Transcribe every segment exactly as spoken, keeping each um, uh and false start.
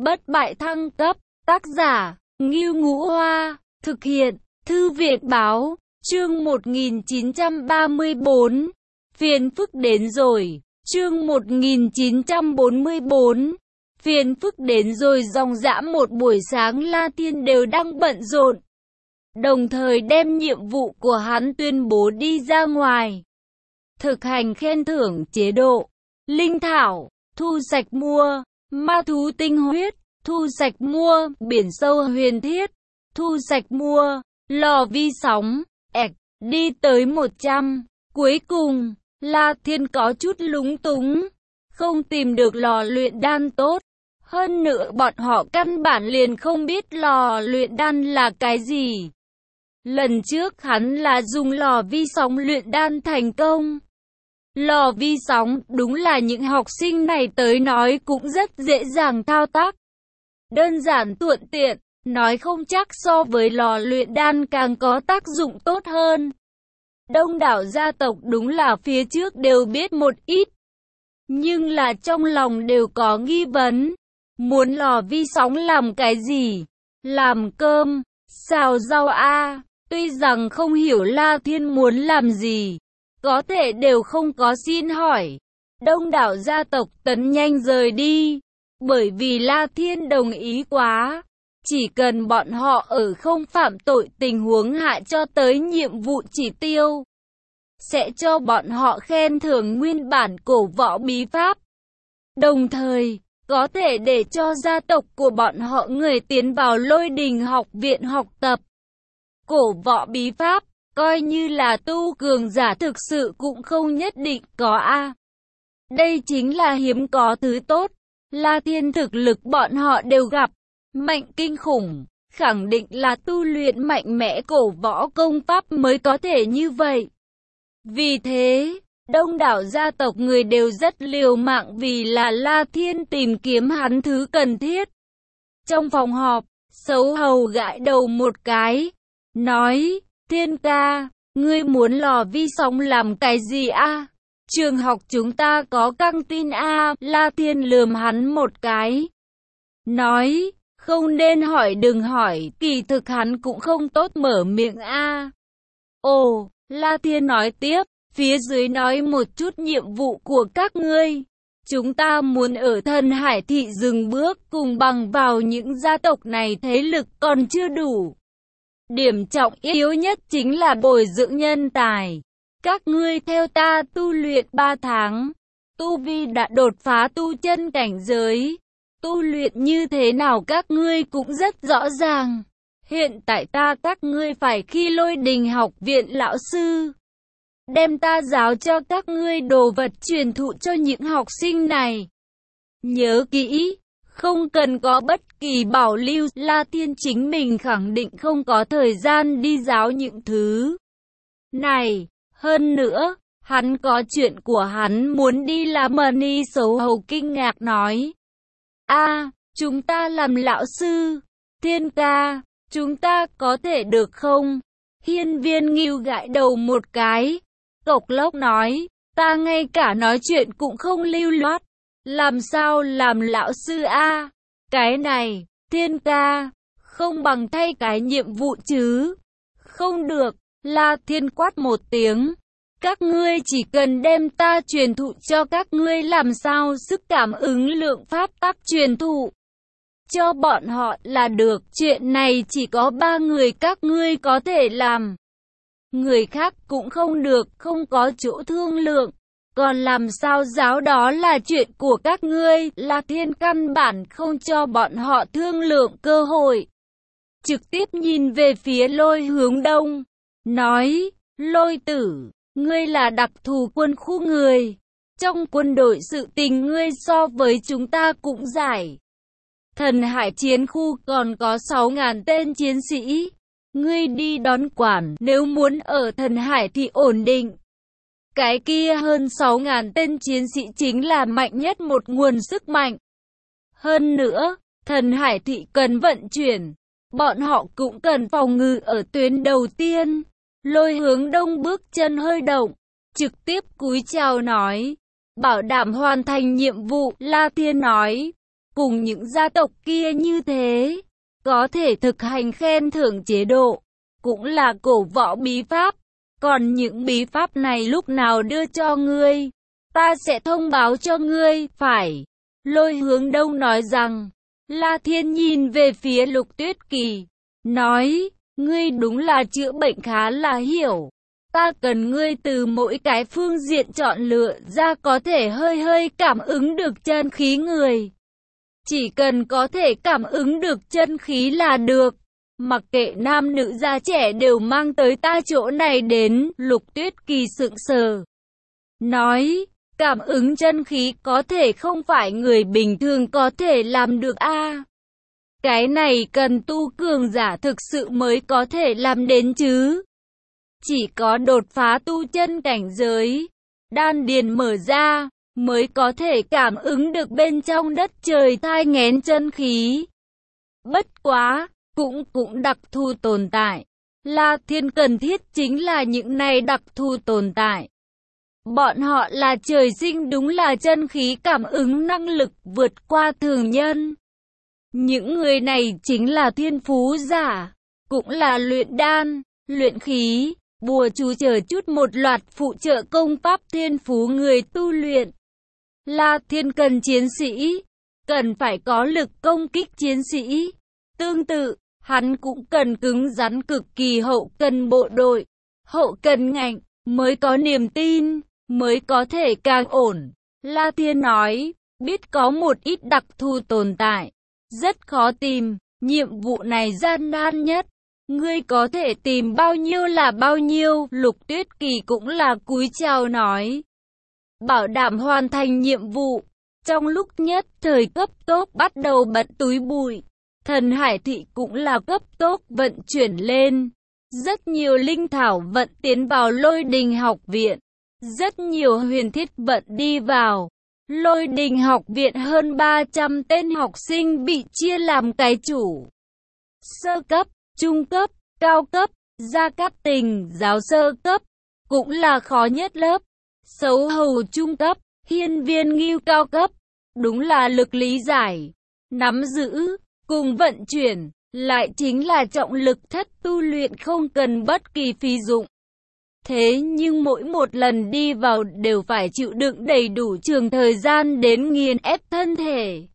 Bất bại thăng cấp, tác giả, Ngưu Ngũ Hoa, thực hiện, Thư viện báo, chương một nghìn chín trăm ba mươi bốn, phiền phức đến rồi, chương một nghìn chín trăm bốn mươi bốn, phiền phức đến rồi. Dòng dã một buổi sáng La Thiên đều đang bận rộn, đồng thời đem nhiệm vụ của hắn tuyên bố đi ra ngoài. Thực hành khen thưởng chế độ, linh thảo, thu sạch mua, ma thú tinh huyết, thu sạch mua, biển sâu huyền thiết, thu sạch mua, lò vi sóng, ẹc, đi tới một trăm. Cuối cùng, La Thiên có chút lúng túng, không tìm được lò luyện đan tốt. Hơn nữa bọn họ căn bản liền không biết lò luyện đan là cái gì. Lần trước hắn là dùng lò vi sóng luyện đan thành công. Lò vi sóng đúng là những học sinh này tới nói cũng rất dễ dàng thao tác. Đơn giản thuận tiện, nói không chắc so với lò luyện đan càng có tác dụng tốt hơn. Đông đảo gia tộc đúng là phía trước đều biết một ít, nhưng là trong lòng đều có nghi vấn. Muốn lò vi sóng làm cái gì? Làm cơm, xào rau a à. Tuy rằng không hiểu La Thiên muốn làm gì, có thể đều không có xin hỏi. Đông đảo gia tộc tấn nhanh rời đi, bởi vì La Thiên đồng ý quá. Chỉ cần bọn họ ở không phạm tội tình huống hạ cho tới nhiệm vụ chỉ tiêu, sẽ cho bọn họ khen thưởng nguyên bản cổ võ bí pháp. Đồng thời, có thể để cho gia tộc của bọn họ người tiến vào Lôi Đình học viện học tập. Cổ võ bí pháp, coi như là tu cường giả thực sự cũng không nhất định có a. Đây chính là hiếm có thứ tốt. La Thiên thực lực bọn họ đều gặp, mạnh kinh khủng, khẳng định là tu luyện mạnh mẽ cổ võ công pháp mới có thể như vậy. Vì thế, đông đảo gia tộc người đều rất liều mạng vì là La Thiên tìm kiếm hắn thứ cần thiết. Trong phòng họp, Sấu Hầu gãi đầu một cái, nói, Thiên ca, ngươi muốn lò vi sóng làm cái gì a? Trường học chúng ta có căng tin a? La Thiên lườm hắn một cái, nói, không nên hỏi đừng hỏi, kỳ thực hắn cũng không tốt mở miệng a. Ồ, La Thiên nói tiếp, phía dưới nói một chút nhiệm vụ của các ngươi. Chúng ta muốn ở Thần Hải thị dừng bước, cùng bằng vào những gia tộc này thế lực còn chưa đủ. Điểm trọng yếu nhất chính là bồi dưỡng nhân tài. Các ngươi theo ta tu luyện ba tháng, tu vi đã đột phá tu chân cảnh giới. Tu luyện như thế nào các ngươi cũng rất rõ ràng. Hiện tại ta các ngươi phải khi Lôi Đình học viện lão sư, đem ta giáo cho các ngươi đồ vật truyền thụ cho những học sinh này. Nhớ kỹ, không cần có bất kỳ bảo lưu. La Thiên chính mình khẳng định không có thời gian đi giáo những thứ này. Hơn nữa, hắn có chuyện của hắn muốn đi làm. Mani Sấu Hầu kinh ngạc nói, a, chúng ta làm lão sư. Thiên ca, chúng ta có thể được không? Hiên Viên Ngưu gãi đầu một cái, cộc lốc nói, ta ngay cả nói chuyện cũng không lưu loát, làm sao làm lão sư a? Cái này, Thiên ca, không bằng thay cái nhiệm vụ chứ? Không được, La Thiên quát một tiếng, các ngươi chỉ cần đem ta truyền thụ cho các ngươi làm sao sức cảm ứng lượng pháp tắc truyền thụ cho bọn họ là được. Chuyện này chỉ có ba người các ngươi có thể làm, người khác cũng không được, không có chỗ thương lượng. Còn làm sao giáo đó là chuyện của các ngươi. La Thiên căn bản không cho bọn họ thương lượng cơ hội, trực tiếp nhìn về phía Lôi Hướng Đông, nói, Lôi tử, ngươi là đặc thù quân khu người, trong quân đội sự tình ngươi so với chúng ta cũng giải. Thần Hải chiến khu còn có sáu ngàn tên chiến sĩ, ngươi đi đón quản. Nếu muốn ở Thần Hải thì ổn định, cái kia hơn sáu ngàn tên chiến sĩ chính là mạnh nhất một nguồn sức mạnh. Hơn nữa, Thần Hải thị cần vận chuyển, bọn họ cũng cần phòng ngự ở tuyến đầu tiên. Lôi Hướng Đông bước chân hơi động, trực tiếp cúi chào nói, bảo đảm hoàn thành nhiệm vụ. La Thiên nói, cùng những gia tộc kia như thế, có thể thực hành khen thưởng chế độ, cũng là cổ võ bí pháp. Còn những bí pháp này lúc nào đưa cho ngươi, ta sẽ thông báo cho ngươi, phải. Lôi Hướng Đông nói rằng, La Thiên nhìn về phía Lục Tuyết Kỳ, nói, ngươi đúng là chữa bệnh khá là hiểu. Ta cần ngươi từ mỗi cái phương diện chọn lựa ra có thể hơi hơi cảm ứng được chân khí người. Chỉ cần có thể cảm ứng được chân khí là được. Mặc kệ nam nữ già trẻ đều mang tới ta chỗ này đến. Lục Tuyết Kỳ sững sờ, nói, cảm ứng chân khí có thể không phải người bình thường có thể làm được a. À, cái này cần tu cường giả thực sự mới có thể làm đến chứ. Chỉ có đột phá tu chân cảnh giới, đan điền mở ra, mới có thể cảm ứng được bên trong đất trời thai nghén chân khí. Bất quá, cũng cũng đặc thù tồn tại. La Thiên cần thiết chính là những này đặc thù tồn tại. Bọn họ là trời sinh đúng là chân khí cảm ứng năng lực vượt qua thường nhân. Những người này chính là thiên phú giả, cũng là luyện đan, luyện khí, bùa chú chờ chút một loạt phụ trợ công pháp thiên phú người tu luyện. La Thiên cần chiến sĩ, cần phải có lực công kích chiến sĩ. Tương tự, hắn cũng cần cứng rắn cực kỳ hậu cần bộ đội, hậu cần ngạnh, mới có niềm tin, mới có thể càng ổn. La Thiên nói, biết có một ít đặc thù tồn tại, rất khó tìm, nhiệm vụ này gian nan nhất. Ngươi có thể tìm bao nhiêu là bao nhiêu. Lục Tuyết Kỳ cũng là cúi chào nói, bảo đảm hoàn thành nhiệm vụ. Trong lúc nhất thời cấp tốc bắt đầu bận túi bụi, Thần Hải Thị cũng là cấp tốc vận chuyển lên. Rất nhiều linh thảo vận tiến vào Lôi Đình học viện, rất nhiều huyền thiết vận đi vào. Lôi Đình học viện hơn ba trăm tên học sinh bị chia làm cái chủ, sơ cấp, trung cấp, cao cấp. Gia Cát Tình giáo sơ cấp, cũng là khó nhất lớp. Sấu hầu trung cấp, hiên viên ngưu cao cấp, đúng là lực lý giải, nắm giữ, cùng vận chuyển, lại chính là trọng lực thất tu luyện không cần bất kỳ phí dụng. Thế nhưng mỗi một lần đi vào đều phải chịu đựng đầy đủ trường thời gian đến nghiền ép thân thể,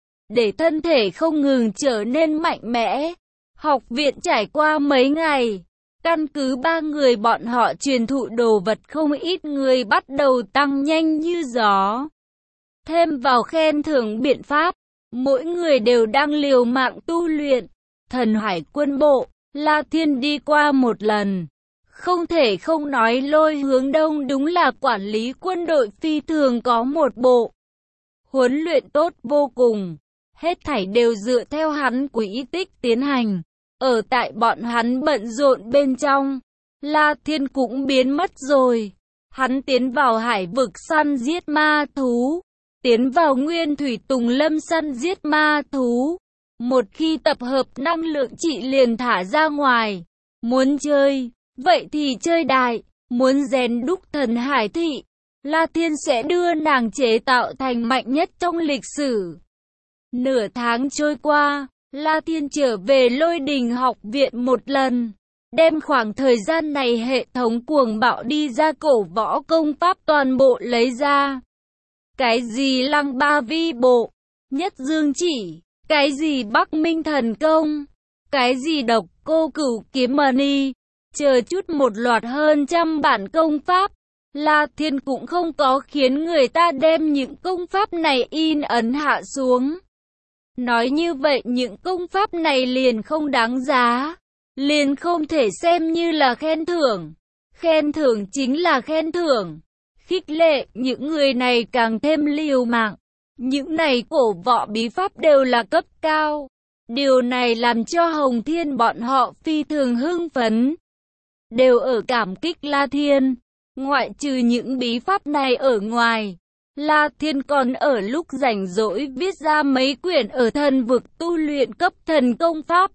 để thân thể không ngừng trở nên mạnh mẽ. Học viện trải qua mấy ngày, căn cứ ba người bọn họ truyền thụ đồ vật không ít người bắt đầu tăng nhanh như gió. Thêm vào khen thưởng biện pháp, mỗi người đều đang liều mạng tu luyện. Thần Hải quân bộ, La Thiên đi qua một lần. Không thể không nói Lôi Hướng Đông đúng là quản lý quân đội phi thường có một bộ huấn luyện tốt vô cùng. Hết thảy đều dựa theo hắn quỹ tích tiến hành. Ở tại bọn hắn bận rộn bên trong, La Thiên cũng biến mất rồi. Hắn tiến vào hải vực săn giết ma thú, tiến vào nguyên thủy tùng lâm săn giết ma thú. Một khi tập hợp năng lượng trị liền thả ra ngoài. Muốn chơi, vậy thì chơi đại. Muốn rèn đúc Thần Hải Thị, La Thiên sẽ đưa nàng chế tạo thành mạnh nhất trong lịch sử. Nửa tháng trôi qua, La Thiên trở về Lôi Đình học viện một lần, đem khoảng thời gian này hệ thống cuồng bạo đi ra cổ võ công pháp toàn bộ lấy ra. Cái gì Lăng Ba Vi Bộ, Nhất Dương Chỉ, cái gì Bắc Minh Thần Công, cái gì Độc Cô Cửu Kiếm Mani, chờ chút một loạt hơn trăm bản công pháp. La Thiên cũng không có khiến người ta đem những công pháp này in ấn hạ xuống. Nói như vậy những công pháp này liền không đáng giá, liền không thể xem như là khen thưởng. Khen thưởng chính là khen thưởng, khích lệ những người này càng thêm liều mạng. Những này cổ võ bí pháp đều là cấp cao. Điều này làm cho Hồng Thiên bọn họ phi thường hưng phấn, đều ở cảm kích La Thiên. Ngoại trừ những bí pháp này ở ngoài, La Thiên còn ở lúc rảnh rỗi viết ra mấy quyển ở thần vực tu luyện cấp thần công pháp,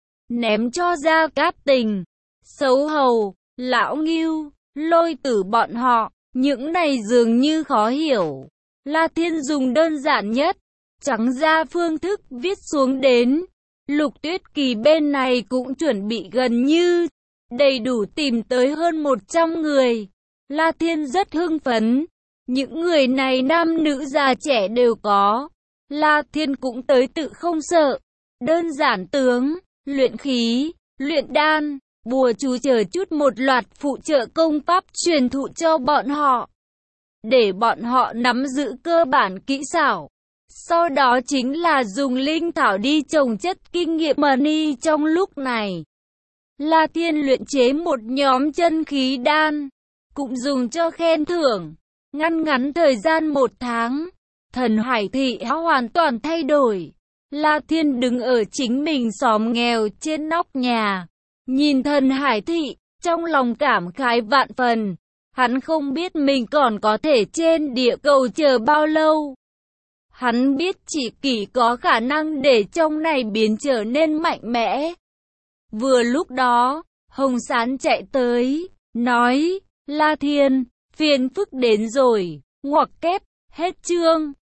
ném cho Gia Cát Tình, Sấu Hầu, Lão Ngưu, Lôi Tử bọn họ. Những này dường như khó hiểu. La Thiên dùng đơn giản nhất, trắng ra phương thức viết xuống đến. Lục Tuyết Kỳ bên này cũng chuẩn bị gần như đầy đủ tìm tới hơn một trăm người. La Thiên rất hưng phấn. Những người này nam nữ già trẻ đều có. La Thiên cũng tới tự không sợ. Đơn giản tướng, luyện khí, luyện đan, bùa chú chờ chút một loạt phụ trợ công pháp truyền thụ cho bọn họ. Để bọn họ nắm giữ cơ bản kỹ xảo. Sau đó chính là dùng linh thảo đi trồng chất kinh nghiệm money trong lúc này. La Thiên luyện chế một nhóm chân khí đan, cũng dùng cho khen thưởng. Ngăn ngắn thời gian một tháng, thần Hải thị hoàn toàn thay đổi. La Thiên đứng ở chính mình xóm nghèo trên nóc nhà, nhìn thần Hải thị, trong lòng cảm khái vạn phần. Hắn không biết mình còn có thể trên địa cầu chờ bao lâu. Hắn biết chỉ Kỷ có khả năng để trong này biến trở nên mạnh mẽ. Vừa lúc đó, Hồng Sán chạy tới, nói, La Thiên, phiền phức đến rồi, ngoặc kép, hết chương.